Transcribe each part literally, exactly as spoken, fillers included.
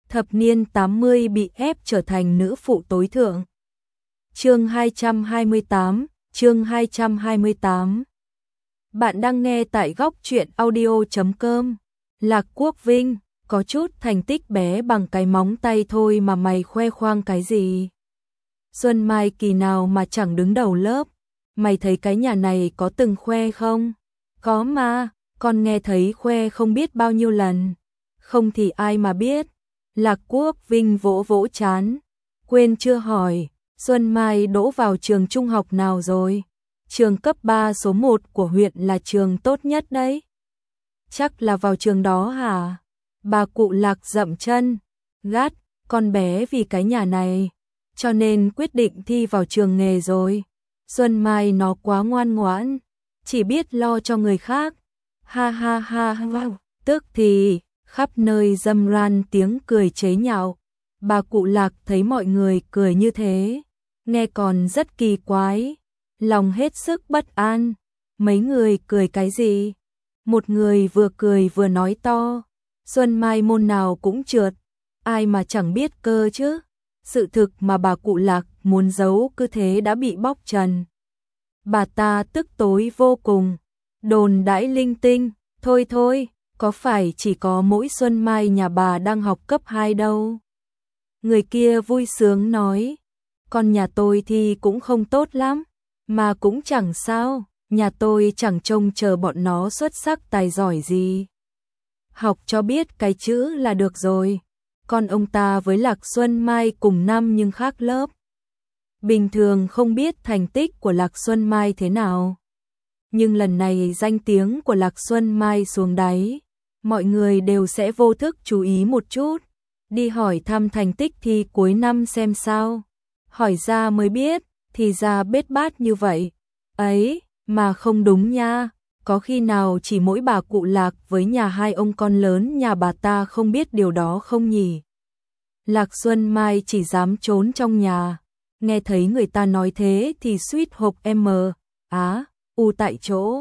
thập niên tám mươi bị ép trở thành nữ phụ tối thượng. Chương hai trăm hai mươi tám, chương hai trăm hai mươi tám. Bạn đang nghe tại góc truyện audio chấm com. Lạc Quốc Vinh, có chút thành tích bé bằng cái móng tay thôi mà mày khoe khoang cái gì? Xuân Mai kỳ nào mà chẳng đứng đầu lớp, mày thấy cái nhà này có từng khoe không? Có mà, con nghe thấy khoe không biết bao nhiêu lần. Không thì ai mà biết. Lạc Quốc Vinh vỗ vỗ trán, quên chưa hỏi, Xuân Mai đỗ vào trường trung học nào rồi? Trường cấp ba số một của huyện là trường tốt nhất đấy. Chắc là vào trường đó hả? Bà cụ Lạc dậm chân, gắt, con bé vì cái nhà này, cho nên quyết định thi vào trường nghề rồi. Xuân Mai nó quá ngoan ngoãn, chỉ biết lo cho người khác. Ha ha ha ha, tức thì khắp nơi râm ran tiếng cười chế nhạo. Bà cụ Lạc thấy mọi người cười như thế, nghe còn rất kỳ quái, lòng hết sức bất an. Mấy người cười cái gì? Một người vừa cười vừa nói to, Xuân Mai môn nào cũng trượt, ai mà chẳng biết cơ chứ. Sự thực mà bà cụ Lạc muốn giấu cứ thế đã bị bóc trần. Bà ta tức tối vô cùng, đồn đãi linh tinh, thôi thôi, có phải chỉ có mỗi Xuân Mai nhà bà đang học cấp hai đâu. Người kia vui sướng nói, con nhà tôi thì cũng không tốt lắm, mà cũng chẳng sao, nhà tôi chẳng trông chờ bọn nó xuất sắc tài giỏi gì. Học cho biết cái chữ là được rồi. Con ông ta với Lạc Xuân Mai cùng năm nhưng khác lớp. Bình thường không biết thành tích của Lạc Xuân Mai thế nào, nhưng lần này danh tiếng của Lạc Xuân Mai xuống đáy, mọi người đều sẽ vô thức chú ý một chút, đi hỏi thăm thành tích thi cuối năm xem sao. Hỏi ra mới biết, thì ra bết bát như vậy. Ấy, mà không đúng nha, có khi nào chỉ mỗi bà cụ Lạc với nhà hai ông con lớn nhà bà ta không biết điều đó không nhỉ? Lạc Xuân Mai chỉ dám trốn trong nhà, nghe thấy người ta nói thế thì suýt hộc em á, u tại chỗ.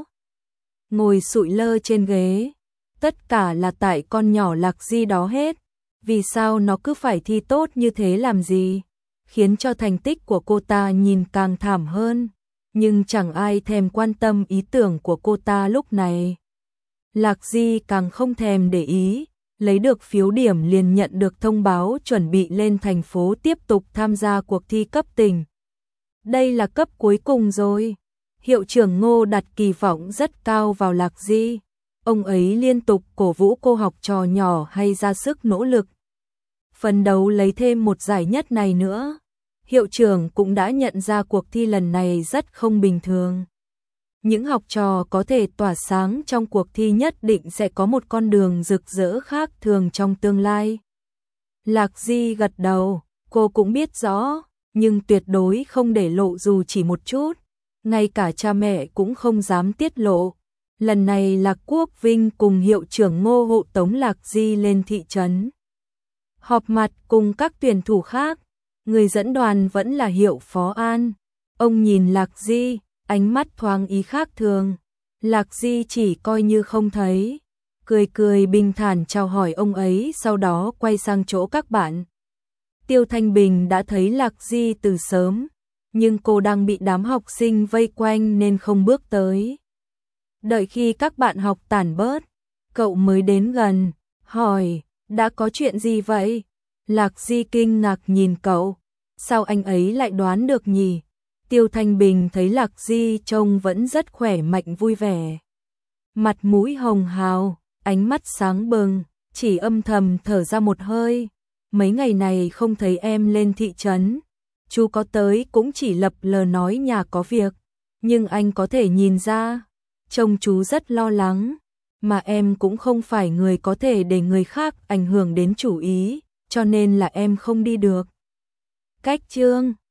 Ngồi sụi lơ trên ghế, tất cả là tại con nhỏ Lạc Di đó hết. Vì sao nó cứ phải thi tốt như thế làm gì? Khiến cho thành tích của cô ta nhìn càng thảm hơn. Nhưng chẳng ai thèm quan tâm ý tưởng của cô ta lúc này. Lạc Di càng không thèm để ý, lấy được phiếu điểm liền nhận được thông báo chuẩn bị lên thành phố tiếp tục tham gia cuộc thi cấp tỉnh. Đây là cấp cuối cùng rồi. Hiệu trưởng Ngô đặt kỳ vọng rất cao vào Lạc Di. Ông ấy liên tục cổ vũ cô học trò nhỏ hay ra sức nỗ lực, phấn đấu lấy thêm một giải nhất này nữa. Hiệu trưởng cũng đã nhận ra cuộc thi lần này rất không bình thường. Những học trò có thể tỏa sáng trong cuộc thi nhất định sẽ có một con đường rực rỡ khác thường trong tương lai. Lạc Di gật đầu, cô cũng biết rõ, nhưng tuyệt đối không để lộ dù chỉ một chút. Ngay cả cha mẹ cũng không dám tiết lộ. Lần này Lạc Quốc Vinh cùng hiệu trưởng Ngô hộ tống Lạc Di lên thị trấn, họp mặt cùng các tuyển thủ khác. Người dẫn đoàn vẫn là Hiệu Phó An. Ông nhìn Lạc Di, ánh mắt thoáng ý khác thường. Lạc Di chỉ coi như không thấy, cười cười bình thản chào hỏi ông ấy, sau đó quay sang chỗ các bạn. Tiêu Thanh Bình đã thấy Lạc Di từ sớm, nhưng cô đang bị đám học sinh vây quanh nên không bước tới. Đợi khi các bạn học tản bớt, cậu mới đến gần, hỏi, đã có chuyện gì vậy? Lạc Di kinh ngạc nhìn cậu, sao anh ấy lại đoán được nhỉ? Tiêu Thanh Bình thấy Lạc Di trông vẫn rất khỏe mạnh vui vẻ, mặt mũi hồng hào, ánh mắt sáng bừng, chỉ âm thầm thở ra một hơi. Mấy ngày này không thấy em lên thị trấn, chú có tới cũng chỉ lập lờ nói nhà có việc, nhưng anh có thể nhìn ra, trông chú rất lo lắng, mà em cũng không phải người có thể để người khác ảnh hưởng đến chủ ý, cho nên là em không đi được. Cách chương